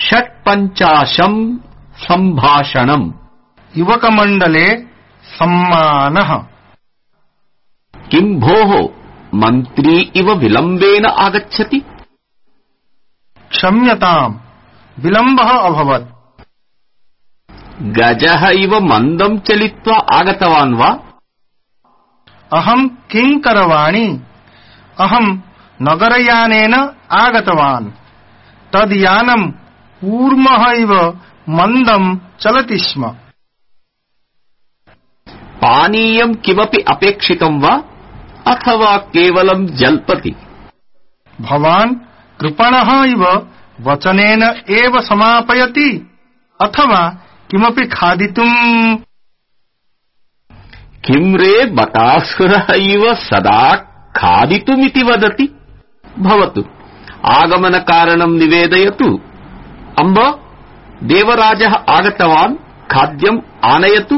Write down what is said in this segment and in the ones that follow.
षट्पञ्चाशं सम्भाषणम्। युवकमण्डले सम्मानः। किं भोः मन्त्री इव विलम्बेन आगच्छति? क्षम्यताम्, विलम्बः अभवत्। गजः इव मन्दं चलित्वा आगतवान् वा? अहं किं करवाणि? अहं नगरयानेन आगतवान्। तद् यानं कूर्मः इव मन्दं चलति स्म। पानीयं किमपि अपेक्षितं वा अथवा केवलं जल्पति? भवान् कृपणः इव वचनेन एव समापयति अथवा किमपि खादितुम्? किं रे बकासुरः इव सदा खादितुमिति वदति? भवतु, आगमनकारणं निवेदयतु। अम्ब, देवराजः आगतवान्, खाद्यम् आनयतु।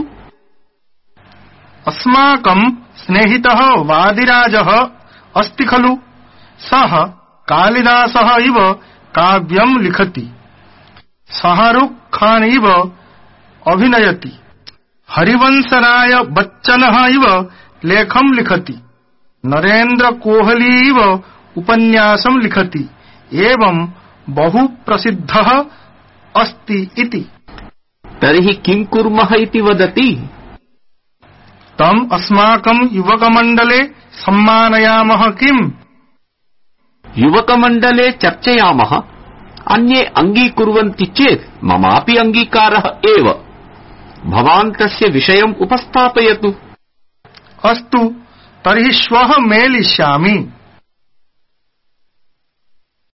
अस्माकं स्नेहितः वादिराजः अस्ति खलु? सः कालिदासः इव काव्यं लिखति, शाहरुख खान इव अभिनयति, हरिवंशराय बच्चनः इव लेखं लिखति, नरेन्द्र कोहली इव उपन्यासं लिखति, एवं बहु प्रसिद्धः अस्ति इति। तर्हि किं कुर्मः इति वदति? तम् अस्माकं युवकमण्डले सम्मानयामः किम्? युवकमण्डले चर्चयामः। अन्ये अङ्गीकुर्वन्ति चेत् ममापि अङ्गीकारः एव। भवान् तस्य विषयम् उपस्थापयतु। अस्तु, तर्हि श्वः मेलिष्यामि।